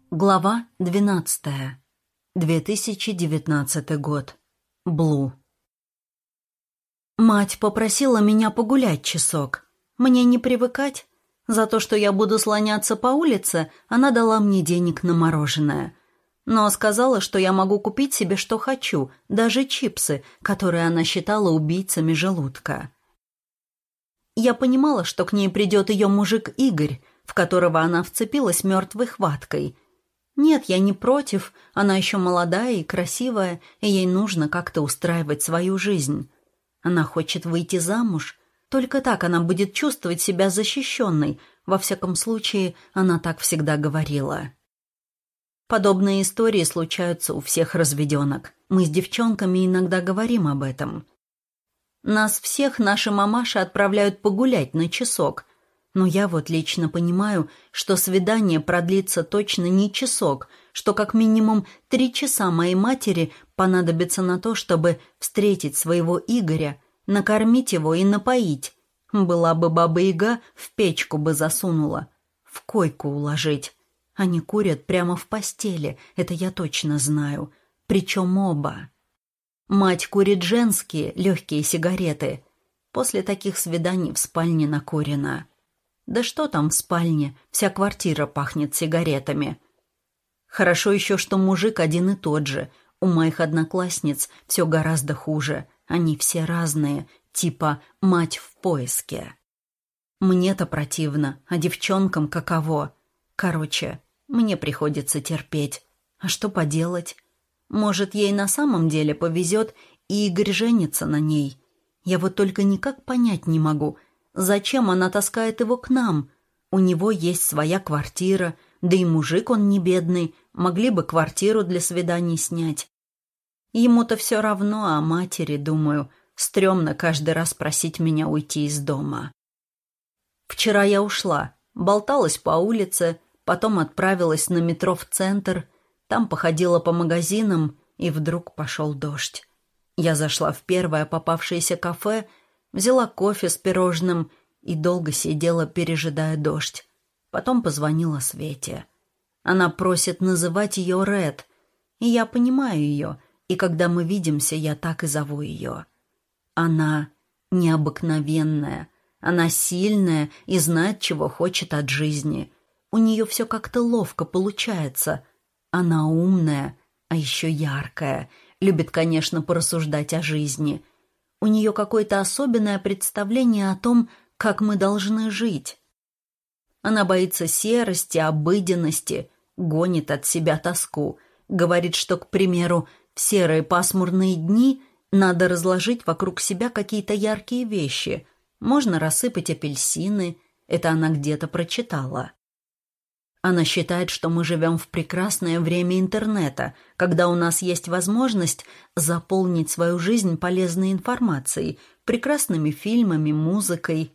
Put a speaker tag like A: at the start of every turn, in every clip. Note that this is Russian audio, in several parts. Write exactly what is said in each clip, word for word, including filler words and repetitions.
A: Глава двенадцатая. две тысячи девятнадцатый год. Блу. Мать попросила меня погулять часок. Мне не привыкать. За то, что я буду слоняться по улице, она дала мне денег на мороженое. Но сказала, что я могу купить себе что хочу, даже чипсы, которые она считала убийцами желудка. Я понимала, что к ней придет ее мужик Игорь, в которого она вцепилась мертвой хваткой. Нет, я не против, она еще молодая и красивая, и ей нужно как-то устраивать свою жизнь. Она хочет выйти замуж, только так она будет чувствовать себя защищенной, во всяком случае, она так всегда говорила. Подобные истории случаются у всех разведенок. Мы с девчонками иногда говорим об этом. Нас всех наши мамаши отправляют погулять на часок, но я вот лично понимаю, что свидание продлится точно не часок, что как минимум три часа моей матери понадобится на то, чтобы встретить своего Игоря, накормить его и напоить. Была бы баба-яга, в печку бы засунула, в койку уложить. Они курят прямо в постели, это я точно знаю, причем оба. Мать курит женские, легкие сигареты. После таких свиданий в спальне накурено. Да что там в спальне, вся квартира пахнет сигаретами. Хорошо еще, что мужик один и тот же. У моих одноклассниц все гораздо хуже. Они все разные, типа «мать в поиске». Мне-то противно, а девчонкам каково. Короче, мне приходится терпеть. А что поделать? Может, ей на самом деле повезет, и Игорь женится на ней. Я вот только никак понять не могу, зачем она таскает его к нам. У него есть своя квартира, да и мужик он не бедный, могли бы квартиру для свиданий снять. Ему-то все равно, а матери, думаю, стрёмно каждый раз просить меня уйти из дома. Вчера я ушла, болталась по улице, потом отправилась на метро в центр. Там походила по магазинам, и вдруг пошел дождь. Я зашла в первое попавшееся кафе, взяла кофе с пирожным и долго сидела, пережидая дождь. Потом позвонила Свете. Она просит называть ее Ред, и я понимаю ее, и когда мы видимся, я так и зову ее. Она необыкновенная, она сильная и знает, чего хочет от жизни. У нее все как-то ловко получается. Она умная, а еще яркая, любит, конечно, порассуждать о жизни. У нее какое-то особенное представление о том, как мы должны жить. Она боится серости, обыденности, гонит от себя тоску, говорит, что, к примеру, в серые пасмурные дни надо разложить вокруг себя какие-то яркие вещи. Можно рассыпать апельсины, это она где-то прочитала. Она считает, что мы живем в прекрасное время интернета, когда у нас есть возможность заполнить свою жизнь полезной информацией, прекрасными фильмами, музыкой.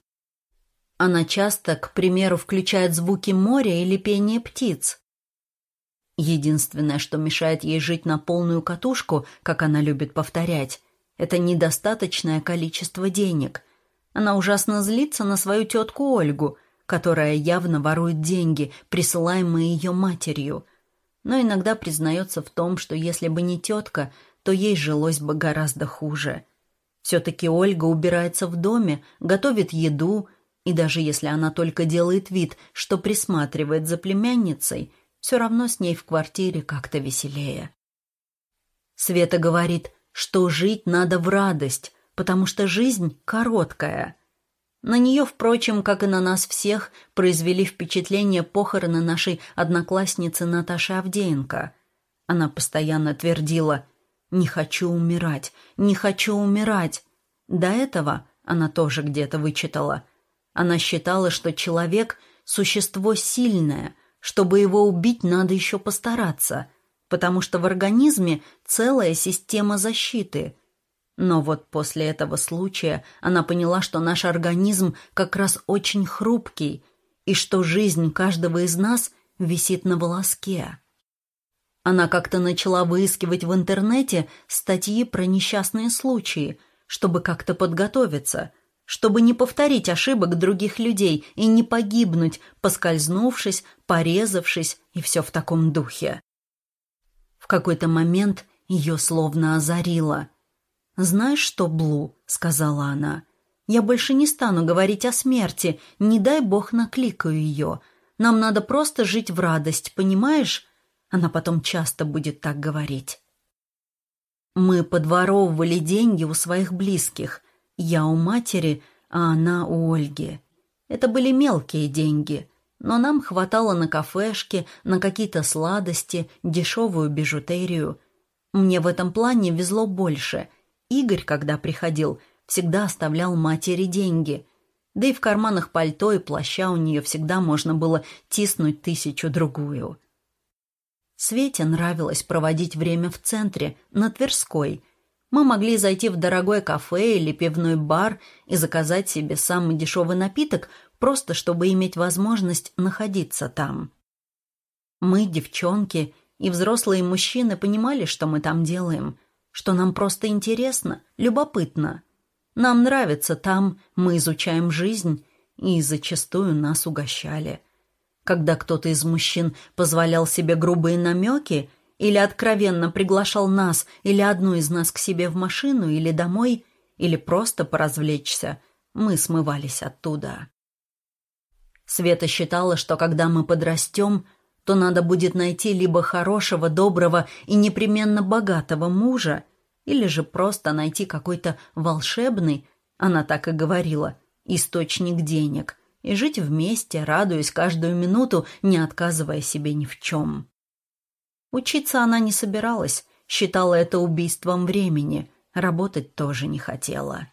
A: Она часто, к примеру, включает звуки моря или пение птиц. Единственное, что мешает ей жить на полную катушку, как она любит повторять, это недостаточное количество денег. Она ужасно злится на свою тетку Ольгу, которая явно ворует деньги, присылаемые ее матерью, но иногда признается в том, что если бы не тетка, то ей жилось бы гораздо хуже. Все-таки Ольга убирается в доме, готовит еду, и даже если она только делает вид, что присматривает за племянницей, все равно с ней в квартире как-то веселее. Света говорит, что жить надо в радость, потому что жизнь короткая. На нее, впрочем, как и на нас всех, произвели впечатление похороны нашей одноклассницы Наташи Авдеенко. Она постоянно твердила «не хочу умирать, не хочу умирать». До этого она тоже где-то вычитала. Она считала, что человек – существо сильное, чтобы его убить, надо еще постараться, потому что в организме целая система защиты – но вот после этого случая она поняла, что наш организм как раз очень хрупкий и что жизнь каждого из нас висит на волоске. Она как-то начала выискивать в интернете статьи про несчастные случаи, чтобы как-то подготовиться. чтобы не повторить ошибок других людей и не погибнуть, поскользнувшись, порезавшись и все в таком духе. В какой-то момент ее словно озарило. «Знаешь что, Блу?» — сказала она. «Я больше не стану говорить о смерти, не дай бог накликаю ее. Нам надо просто жить в радость, понимаешь?» Она потом часто будет так говорить. Мы подворовывали деньги у своих близких. Я у матери, а она у Ольги. Это были мелкие деньги, но нам хватало на кафешки, на какие-то сладости, дешевую бижутерию. Мне в этом плане везло больше. Игорь, когда приходил, всегда оставлял матери деньги. Да и в карманах пальто и плаща у нее всегда можно было тиснуть тысячу-другую. Свете нравилось проводить время в центре, на Тверской. Мы могли зайти в дорогое кафе или пивной бар и заказать себе самый дешевый напиток, просто чтобы иметь возможность находиться там. Мы, девчонки, и взрослые мужчины понимали, что мы там делаем, что нам просто интересно, любопытно. Нам нравится там, мы изучаем жизнь, и зачастую нас угощали. Когда кто-то из мужчин позволял себе грубые намеки или откровенно приглашал нас или одну из нас к себе в машину или домой, или просто поразвлечься, мы смывались оттуда. Света считала, что когда мы подрастем, то надо будет найти либо хорошего, доброго и непременно богатого мужа, или же просто найти какой-то волшебный, она так и говорила, источник денег – и жить вместе, радуясь каждую минуту, не отказывая себе ни в чем. Учиться она не собиралась, считала это убийством времени, работать тоже не хотела.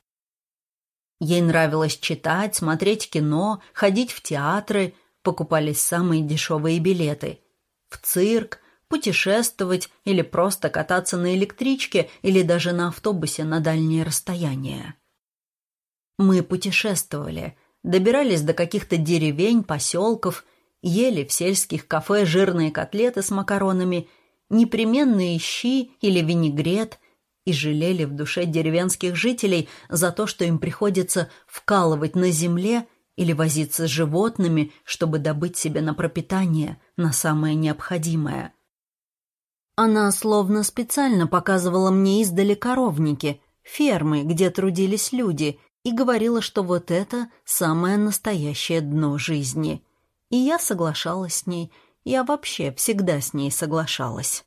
A: Ей нравилось читать, смотреть кино, ходить в театры, покупались самые дешевые билеты, в цирк, путешествовать или просто кататься на электричке или даже на автобусе на дальние расстояния. Мы путешествовали, добирались до каких-то деревень, поселков, ели в сельских кафе жирные котлеты с макаронами, непременные щи или винегрет и жалели в душе деревенских жителей за то, что им приходится вкалывать на земле или возиться с животными, чтобы добыть себе на пропитание, на самое необходимое. Она словно специально показывала мне издали коровники, фермы, где трудились люди, и говорила, что вот это самое настоящее дно жизни. И я соглашалась с ней, я вообще всегда с ней соглашалась.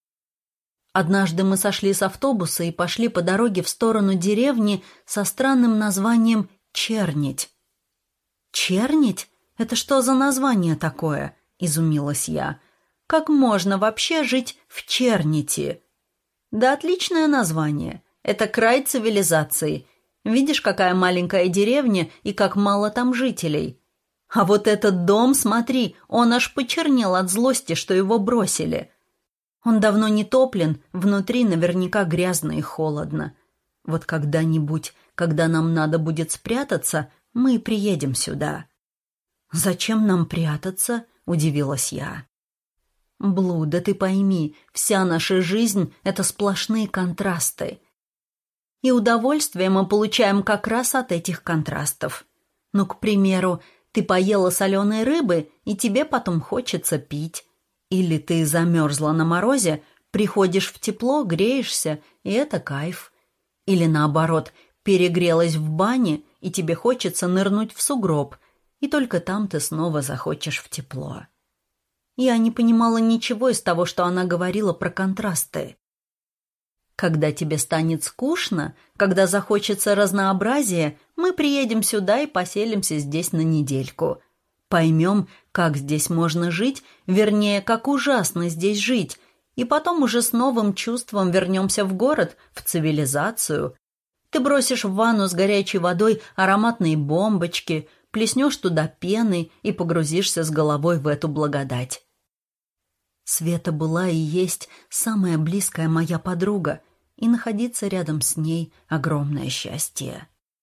A: Однажды мы сошли с автобуса и пошли по дороге в сторону деревни со странным названием Чернить. «Чернить? Это что за название такое?» — изумилась я. «Как можно вообще жить в Чернити?» «Да отличное название. Это край цивилизации. Видишь, какая маленькая деревня и как мало там жителей. А вот этот дом, смотри, он аж почернел от злости, что его бросили. Он давно не топлен, внутри наверняка грязно и холодно. Вот когда-нибудь, когда нам надо будет спрятаться, мы приедем сюда». «Зачем нам прятаться?» — удивилась я. «Блу, да ты пойми, вся наша жизнь — это сплошные контрасты. И удовольствие мы получаем как раз от этих контрастов. Ну, к примеру, ты поела соленой рыбы, и тебе потом хочется пить. Или ты замерзла на морозе, приходишь в тепло, греешься, и это кайф. Или наоборот, перегрелась в бане, и тебе хочется нырнуть в сугроб, и только там ты снова захочешь в тепло». Я не понимала ничего из того, что она говорила про контрасты. «Когда тебе станет скучно, когда захочется разнообразия, мы приедем сюда и поселимся здесь на недельку. Поймем, как здесь можно жить, вернее, как ужасно здесь жить, и потом уже с новым чувством вернемся в город, в цивилизацию. Ты бросишь в ванну с горячей водой ароматные бомбочки, плеснешь туда пены и погрузишься с головой в эту благодать». Света была и есть самая близкая моя подруга, и находиться рядом с ней — огромное счастье.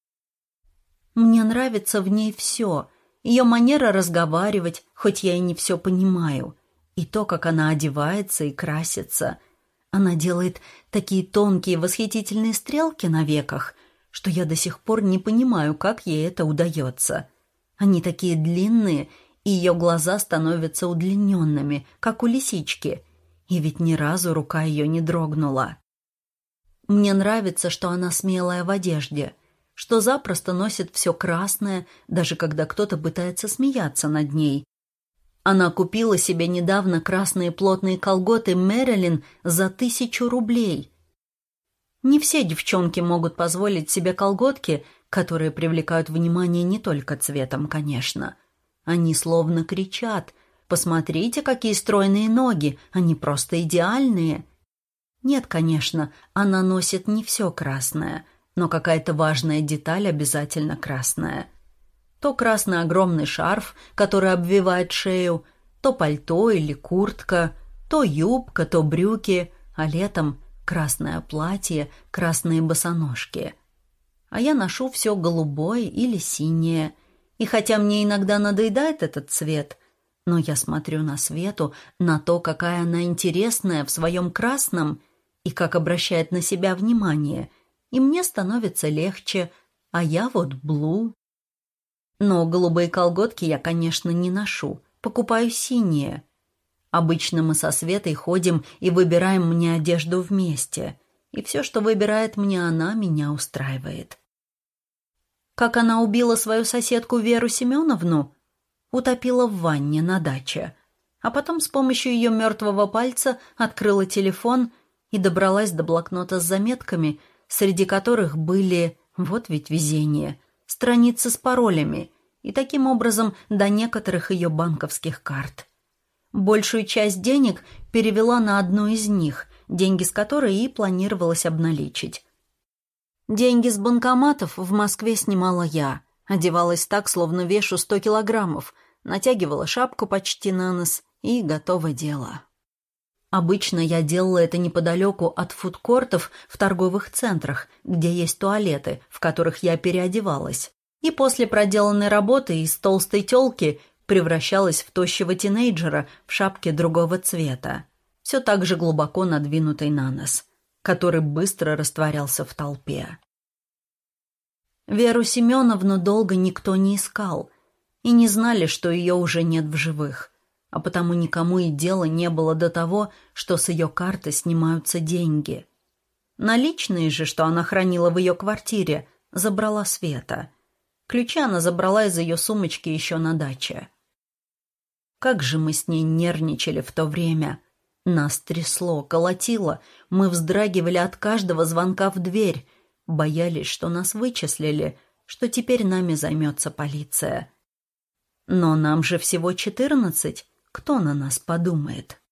A: Мне нравится в ней все, ее манера разговаривать, хоть я и не все понимаю, и то, как она одевается и красится. Она делает такие тонкие восхитительные стрелки на веках, что я до сих пор не понимаю, как ей это удается. Они такие длинные, и ее глаза становятся удлиненными, как у лисички, и ведь ни разу рука ее не дрогнула. Мне нравится, что она смелая в одежде, что запросто носит все красное, даже когда кто-то пытается смеяться над ней. Она купила себе недавно красные плотные колготы Мэрилин за тысячу рублей. Не все девчонки могут позволить себе колготки, которые привлекают внимание не только цветом, конечно. Они словно кричат: «Посмотрите, какие стройные ноги, они просто идеальные!» Нет, конечно, она носит не все красное, но какая-то важная деталь обязательно красная. То красный огромный шарф, который обвивает шею, то пальто или куртка, то юбка, то брюки, а летом красное платье, красные босоножки. А я ношу все голубое или синее. И хотя мне иногда надоедает этот цвет, но я смотрю на Свету, на то, какая она интересная в своем красном и как обращает на себя внимание, и мне становится легче, а я вот блу. Но голубые колготки я, конечно, не ношу, покупаю синие. Обычно мы со Светой ходим и выбираем мне одежду вместе, и все, что выбирает мне она, меня устраивает. Как она убила свою соседку Веру Семеновну? Утопила в ванне на даче, а потом с помощью ее мертвого пальца открыла телефон и добралась до блокнота с заметками, среди которых были, вот ведь везение, страницы с паролями, и таким образом до некоторых ее банковских карт. Большую часть денег перевела на одну из них, деньги с которой и планировалось обналичить. Деньги с банкоматов в Москве снимала я. Одевалась так, словно вешу сто килограммов, натягивала шапку почти на нос и готово дело. Обычно я делала это неподалеку от фудкортов в торговых центрах, где есть туалеты, в которых я переодевалась. И после проделанной работы из толстой тёлки превращалась в тощего тинейджера в шапке другого цвета, все так же глубоко надвинутой на нос, который быстро растворялся в толпе. Веру Семеновну долго никто не искал, и не знали, что ее уже нет в живых, а потому никому и дела не было до того, что с ее карты снимаются деньги. Наличные же, что она хранила в ее квартире, забрала Света. Ключи она забрала из ее сумочки еще на даче. Как же мы с ней нервничали в то время. Нас трясло, колотило, мы вздрагивали от каждого звонка в дверь, боялись, что нас вычислили, что теперь нами займется полиция. Но нам же всего четырнадцать, кто на нас подумает?